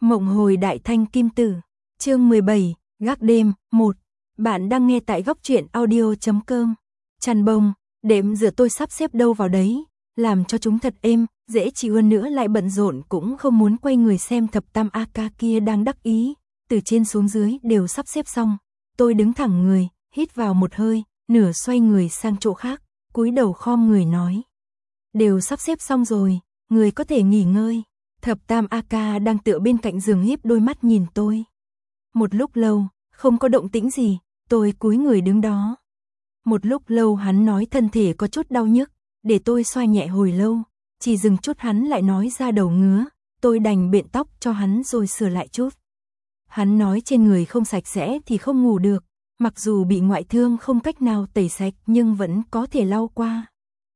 Mộng hồi đại thanh kim tử, chương 17, gác đêm, 1. Bạn đang nghe tại góc truyện audio.com. Chăn bông, đệm rửa tôi sắp xếp đâu vào đấy, làm cho chúng thật êm, dễ chịu hơn nữa, lại bận rộn cũng không muốn quay người xem thập tam a ca kia đang đắc ý, từ trên xuống dưới đều sắp xếp xong. Tôi đứng thẳng người, hít vào một hơi, nửa xoay người sang chỗ khác, cúi đầu khom người nói. Đều sắp xếp xong rồi, người có thể nghỉ ngơi. Thập tam a ca đang tựa bên cạnh giường híp đôi mắt nhìn tôi. Một lúc lâu, không có động tĩnh gì, tôi cúi người đứng đó. Một lúc lâu hắn nói thân thể có chút đau nhức, để tôi xoa nhẹ hồi lâu, chỉ dừng chút hắn lại nói ra đầu ngứa, tôi đành biện tóc cho hắn rồi sửa lại chút. Hắn nói trên người không sạch sẽ thì không ngủ được, mặc dù bị ngoại thương không cách nào tẩy sạch nhưng vẫn có thể lau qua.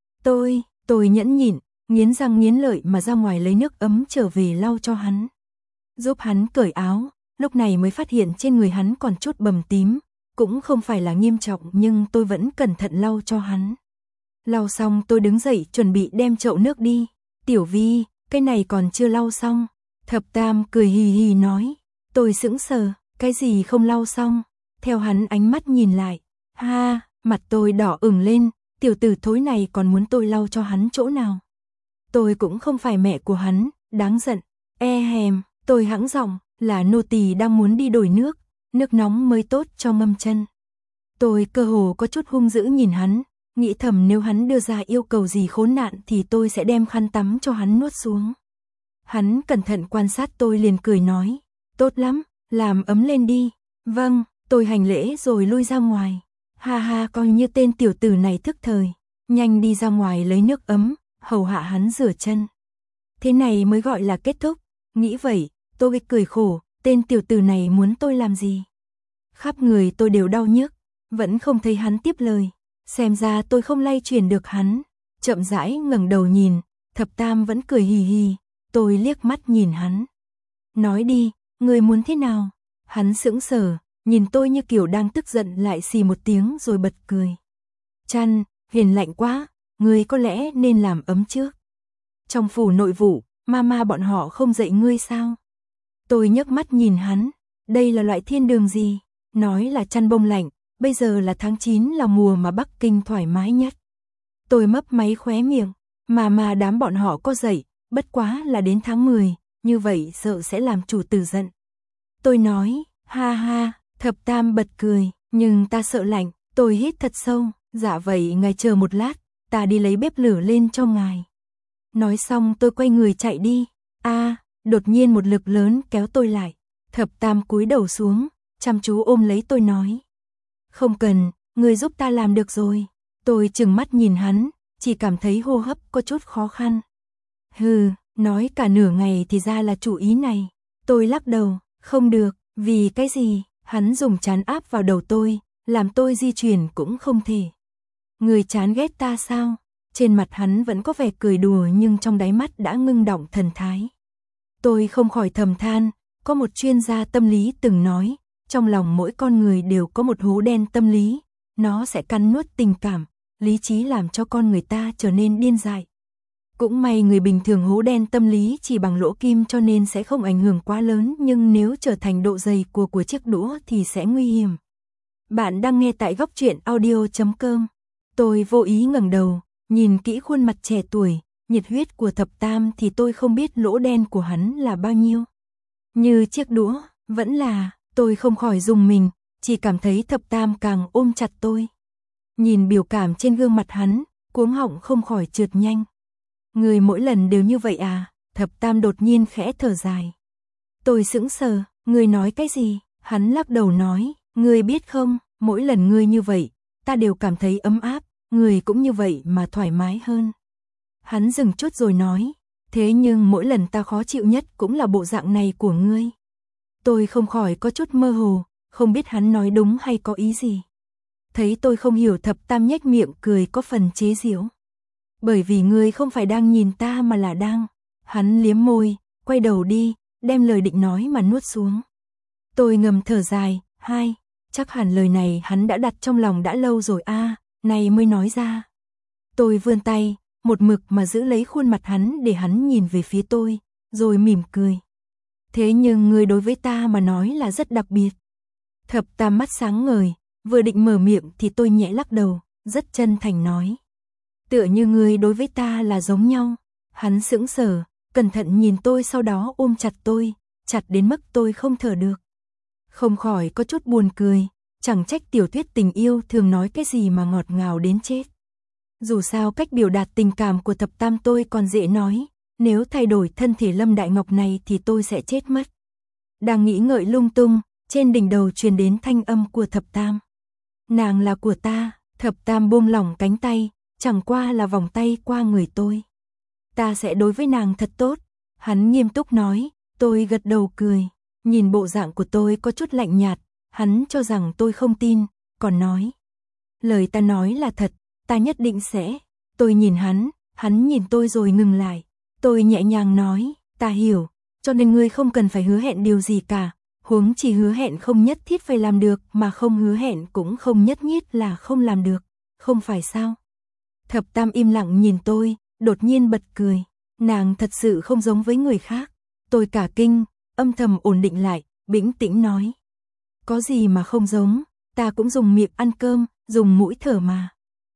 Tôi nhẫn nhịn, nghiến răng nghiến lợi mà ra ngoài lấy nước ấm trở về lau cho hắn. Giúp hắn cởi áo, lúc này mới phát hiện trên người hắn còn chút bầm tím, cũng không phải là nghiêm trọng nhưng tôi vẫn cẩn thận lau cho hắn. Lau xong tôi đứng dậy chuẩn bị đem chậu nước đi. Tiểu Vi, cái này còn chưa lau xong. Thập tam cười hì hì nói. Tôi sững sờ, cái gì không lau xong? Theo hắn ánh mắt nhìn lại. Ha, mặt tôi đỏ ửng lên, tiểu tử thối này còn muốn tôi lau cho hắn chỗ nào? Tôi cũng không phải mẹ của hắn, đáng giận. Hèm, tôi hãng giọng, là nô tỳ đang muốn đi đổi nước nóng mới tốt cho ngâm chân. Tôi cơ hồ có chút hung dữ nhìn hắn, nghĩ thầm nếu hắn đưa ra yêu cầu gì khốn nạn thì tôi sẽ đem khăn tắm cho hắn nuốt xuống. Hắn cẩn thận quan sát tôi liền cười nói, tốt lắm, làm ấm lên đi. Vâng, tôi hành lễ rồi lui ra ngoài. Ha ha, coi như tên tiểu tử này thức thời, nhanh đi ra ngoài lấy nước ấm, hầu hạ hắn rửa chân. Thế này mới gọi là kết thúc, nghĩ vậy, tôi cười khổ, tên tiểu tử này muốn tôi làm gì? Khắp người tôi đều đau nhức, vẫn không thấy hắn tiếp lời, xem ra tôi không lay chuyển được hắn. Chậm rãi ngẩng đầu nhìn, thập tam vẫn cười hì hì, tôi liếc mắt nhìn hắn. Nói đi, người muốn thế nào? Hắn sững sờ, nhìn tôi như kiểu đang tức giận lại xì một tiếng rồi bật cười. Chăn, hiền lạnh quá, ngươi có lẽ nên làm ấm trước. Trong phủ nội vụ, mama bọn họ không dạy ngươi sao? Tôi nhấc mắt nhìn hắn, đây là loại thiên đường gì? Nói là chăn bông lạnh, bây giờ là tháng 9 là mùa mà Bắc Kinh thoải mái nhất. Tôi mấp máy khóe miệng, mà đám bọn họ có dạy, bất quá là đến tháng 10, như vậy sợ sẽ làm chủ tử giận. Tôi nói, ha ha, thập tam bật cười, nhưng ta sợ lạnh, tôi hít thật sâu, dạ vậy ngài chờ một lát, ta đi lấy bếp lửa lên cho ngài. Nói xong tôi quay người chạy đi, đột nhiên một lực lớn kéo tôi lại, thập tam cúi đầu xuống, chăm chú ôm lấy tôi nói. Không cần, người giúp ta làm được rồi. Tôi trừng mắt nhìn hắn, chỉ cảm thấy hô hấp có chút khó khăn. Hừ, nói cả nửa ngày thì ra là chủ ý này. Tôi lắc đầu, không được, vì cái gì? Hắn dùng trán áp vào đầu tôi, làm tôi di chuyển cũng không thể. Người chán ghét ta sao? Trên mặt hắn vẫn có vẻ cười đùa nhưng trong đáy mắt đã ngưng đọng thần thái. Tôi không khỏi thầm than, có một chuyên gia tâm lý từng nói, trong lòng mỗi con người đều có một hố đen tâm lý, nó sẽ cắn nuốt tình cảm, lý trí làm cho con người ta trở nên điên dại. Cũng may người bình thường hố đen tâm lý chỉ bằng lỗ kim cho nên sẽ không ảnh hưởng quá lớn, nhưng nếu trở thành độ dày của chiếc đũa thì sẽ nguy hiểm. Bạn đang nghe tại góc truyện audio.com. Tôi vô ý ngẩng đầu, nhìn kỹ khuôn mặt trẻ tuổi, nhiệt huyết của thập tam thì tôi không biết lỗ đen của hắn là bao nhiêu. Như chiếc đũa, vẫn là, tôi không khỏi rùng mình, chỉ cảm thấy thập tam càng ôm chặt tôi. Nhìn biểu cảm trên gương mặt hắn, cuống họng không khỏi trượt nhanh. Người mỗi lần đều như vậy à? Thập tam đột nhiên khẽ thở dài. Tôi sững sờ, người nói cái gì? Hắn lắc đầu nói, người biết không, mỗi lần ngươi như vậy, ta đều cảm thấy ấm áp, người cũng như vậy mà thoải mái hơn. Hắn dừng chút rồi nói, thế nhưng mỗi lần ta khó chịu nhất cũng là bộ dạng này của ngươi. Tôi không khỏi có chút mơ hồ, không biết hắn nói đúng hay có ý gì. Thấy tôi không hiểu, thập tam nhếch miệng cười có phần chế giễu. Bởi vì ngươi không phải đang nhìn ta mà là đang. Hắn liếm môi, quay đầu đi, đem lời định nói mà nuốt xuống. Tôi ngầm thở dài, chắc hẳn lời này hắn đã đặt trong lòng đã lâu rồi này mới nói ra. Tôi vươn tay, một mực mà giữ lấy khuôn mặt hắn để hắn nhìn về phía tôi, rồi mỉm cười. Thế nhưng ngươi đối với ta mà nói là rất đặc biệt. Thập Tam mắt sáng ngời, vừa định mở miệng thì tôi nhẹ lắc đầu, rất chân thành nói. Tựa như ngươi đối với ta là giống nhau. Hắn sững sờ, cẩn thận nhìn tôi sau đó ôm chặt tôi, chặt đến mức tôi không thở được. Không khỏi có chút buồn cười, chẳng trách tiểu thuyết tình yêu thường nói cái gì mà ngọt ngào đến chết. Dù sao cách biểu đạt tình cảm của Thập Tam tôi còn dễ nói, nếu thay đổi thân thể Lâm Đại Ngọc này thì tôi sẽ chết mất. Đang nghĩ ngợi lung tung, trên đỉnh đầu truyền đến thanh âm của Thập Tam. Nàng là của ta. Thập Tam buông lỏng cánh tay, chẳng qua là vòng tay qua người tôi. Ta sẽ đối với nàng thật tốt. Hắn nghiêm túc nói, tôi gật đầu cười. Nhìn bộ dạng của tôi có chút lạnh nhạt, hắn cho rằng tôi không tin, còn nói. Lời ta nói là thật, ta nhất định sẽ. Tôi nhìn hắn nhìn tôi rồi ngừng lại. Tôi nhẹ nhàng nói, ta hiểu, cho nên ngươi không cần phải hứa hẹn điều gì cả. Huống chỉ hứa hẹn không nhất thiết phải làm được, mà không hứa hẹn cũng không nhất thiết là không làm được, không phải sao? Thập Tam im lặng nhìn tôi, đột nhiên bật cười. Nàng thật sự không giống với người khác. Tôi cả kinh, âm thầm ổn định lại, bĩnh tĩnh nói. Có gì mà không giống, ta cũng dùng miệng ăn cơm, dùng mũi thở mà.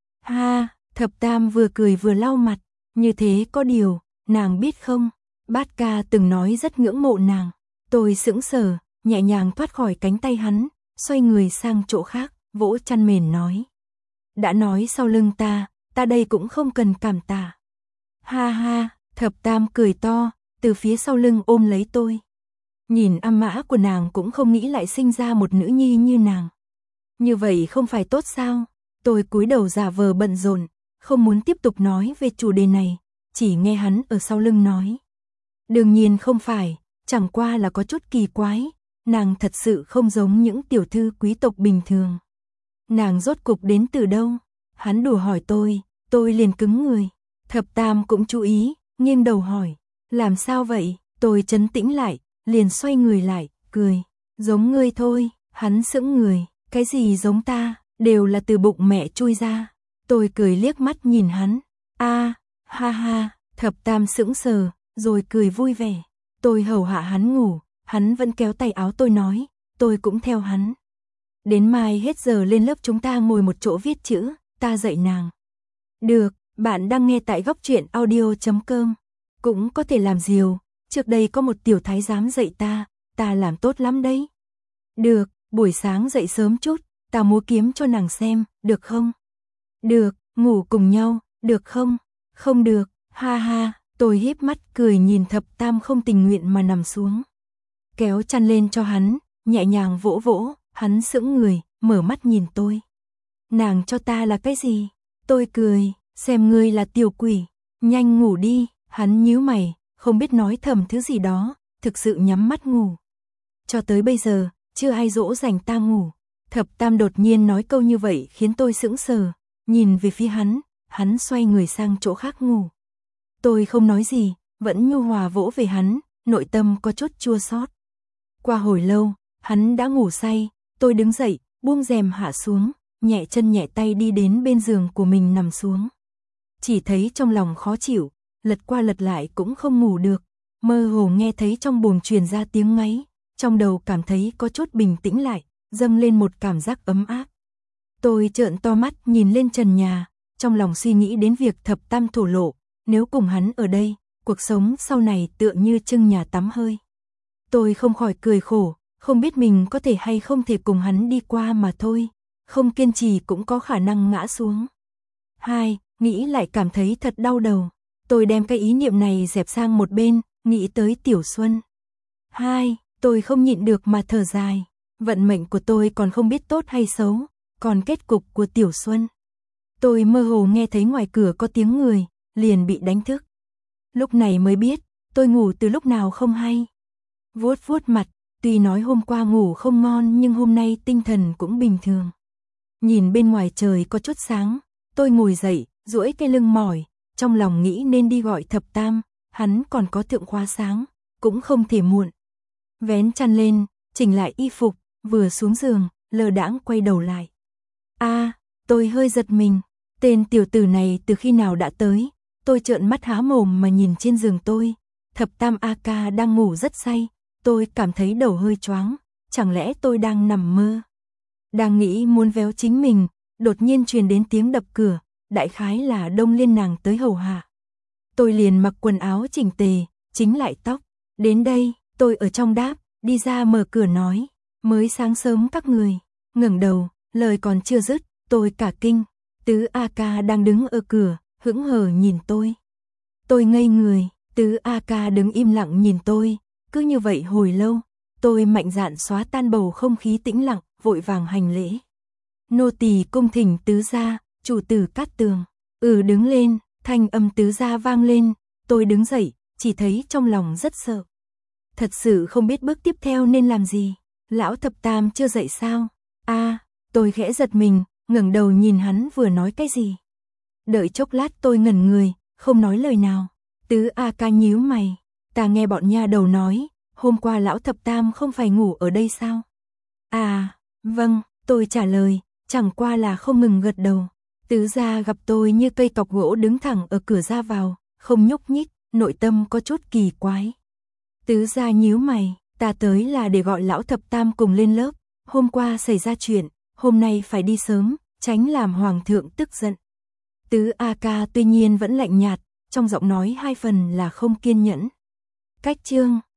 Ha, Thập Tam vừa cười vừa lau mặt, như thế có điều, nàng biết không, Bát Ca từng nói rất ngưỡng mộ nàng. Tôi sững sờ, nhẹ nhàng thoát khỏi cánh tay hắn, xoay người sang chỗ khác, vỗ chăn mền nói. Đã nói sau lưng ta đây cũng không cần cảm tạ. Ha ha, Thập Tam cười to, từ phía sau lưng ôm lấy tôi. Nhìn âm mã của nàng cũng không nghĩ lại sinh ra một nữ nhi như nàng. Như vậy không phải tốt sao? Tôi cúi đầu giả vờ bận rộn, không muốn tiếp tục nói về chủ đề này, chỉ nghe hắn ở sau lưng nói. Đương nhiên không phải, chẳng qua là có chút kỳ quái, nàng thật sự không giống những tiểu thư quý tộc bình thường. Nàng rốt cục đến từ đâu? Hắn đùa hỏi tôi liền cứng người. Thập Tam cũng chú ý, nghiêng đầu hỏi, làm sao vậy? Tôi trấn tĩnh lại, liền xoay người lại, cười, giống ngươi thôi. Hắn sững người, cái gì giống ta, đều là từ bụng mẹ chui ra. Tôi cười liếc mắt nhìn hắn, ha ha, Thập Tam sững sờ, rồi cười vui vẻ. Tôi hầu hạ hắn ngủ, hắn vẫn kéo tay áo tôi nói, tôi cũng theo hắn. Đến mai hết giờ lên lớp chúng ta ngồi một chỗ viết chữ, ta dạy nàng. Được, bạn đang nghe tại góc truyện audio.com. Cũng có thể làm diều, trước đây có một tiểu thái giám dạy ta làm tốt lắm đấy. Được, buổi sáng dậy sớm chút, ta múa kiếm cho nàng xem, được không? Được, ngủ cùng nhau, được không? Không được, ha ha, tôi híp mắt cười nhìn Thập Tam không tình nguyện mà nằm xuống. Kéo chăn lên cho hắn, nhẹ nhàng vỗ vỗ, hắn sững người, mở mắt nhìn tôi. Nàng cho ta là cái gì? Tôi cười, xem ngươi là tiểu quỷ, nhanh ngủ đi. Hắn nhíu mày, không biết nói thầm thứ gì đó, thực sự nhắm mắt ngủ. Cho tới bây giờ, chưa ai dỗ dành ta ngủ. Thập Tam đột nhiên nói câu như vậy khiến tôi sững sờ, nhìn về phía hắn xoay người sang chỗ khác ngủ. Tôi không nói gì, vẫn nhu hòa vỗ về hắn, nội tâm có chút chua xót. Qua hồi lâu, hắn đã ngủ say, tôi đứng dậy, buông rèm hạ xuống, nhẹ chân nhẹ tay đi đến bên giường của mình nằm xuống. Chỉ thấy trong lòng khó chịu, lật qua lật lại cũng không ngủ được, mơ hồ nghe thấy trong buồng truyền ra tiếng ngáy, trong đầu cảm thấy có chút bình tĩnh lại, dâng lên một cảm giác ấm áp. Tôi trợn to mắt nhìn lên trần nhà, trong lòng suy nghĩ đến việc Thập Tam thổ lộ, nếu cùng hắn ở đây, cuộc sống sau này tựa như trưng nhà tắm hơi. Tôi không khỏi cười khổ, không biết mình có thể hay không thể cùng hắn đi qua mà thôi, không kiên trì cũng có khả năng ngã xuống. Nghĩ lại cảm thấy thật đau đầu, tôi đem cái ý niệm này dẹp sang một bên, nghĩ tới Tiểu Xuân. Tôi không nhịn được mà thở dài, vận mệnh của tôi còn không biết tốt hay xấu, còn kết cục của Tiểu Xuân. Tôi mơ hồ nghe thấy ngoài cửa có tiếng người, liền bị đánh thức. Lúc này mới biết, tôi ngủ từ lúc nào không hay. Vuốt vuốt mặt, tuy nói hôm qua ngủ không ngon nhưng hôm nay tinh thần cũng bình thường. Nhìn bên ngoài trời có chút sáng, tôi ngồi dậy, duỗi cái lưng mỏi, trong lòng nghĩ nên đi gọi Thập Tam, hắn còn có thượng khóa sáng, cũng không thể muộn. Vén chăn lên, chỉnh lại y phục, vừa xuống giường, lơ đãng quay đầu lại. Tôi hơi giật mình, tên tiểu tử này từ khi nào đã tới, tôi trợn mắt há mồm mà nhìn trên giường tôi. Thập Tam A ca đang ngủ rất say, tôi cảm thấy đầu hơi choáng, chẳng lẽ tôi đang nằm mơ? Đang nghĩ muốn véo chính mình, đột nhiên truyền đến tiếng đập cửa, đại khái là Đông Liên nàng tới hầu hạ. Tôi liền mặc quần áo chỉnh tề, chỉnh lại tóc, đến đây, tôi ở trong đáp, đi ra mở cửa nói, mới sáng sớm các người, ngẩng đầu, lời còn chưa dứt, tôi cả kinh, Tứ A Ca đang đứng ở cửa, hững hờ nhìn tôi. Tôi ngây người, Tứ A Ca đứng im lặng nhìn tôi, cứ như vậy hồi lâu, tôi mạnh dạn xóa tan bầu không khí tĩnh lặng, vội vàng hành lễ. Nô tỳ cung thỉnh tứ gia, chủ tử Cát Tường. Đứng lên, thanh âm tứ gia vang lên, tôi đứng dậy, chỉ thấy trong lòng rất sợ. Thật sự không biết bước tiếp theo nên làm gì. Lão thập tam chưa dậy sao? Tôi khẽ giật mình, ngẩng đầu nhìn hắn vừa nói cái gì. Đợi chốc lát tôi ngẩn người, không nói lời nào. Tứ A Ca nhíu mày, ta nghe bọn nha đầu nói, hôm qua lão thập tam không phải ngủ ở đây sao? Vâng, tôi trả lời, chẳng qua là không ngừng gật đầu. Tứ gia gặp tôi như cây cọc gỗ đứng thẳng ở cửa ra vào, không nhúc nhích, nội tâm có chút kỳ quái. Tứ gia nhíu mày, ta tới là để gọi lão thập tam cùng lên lớp, hôm qua xảy ra chuyện, hôm nay phải đi sớm, tránh làm hoàng thượng tức giận. Tứ A Ca tuy nhiên vẫn lạnh nhạt, trong giọng nói hai phần là không kiên nhẫn. Cách chương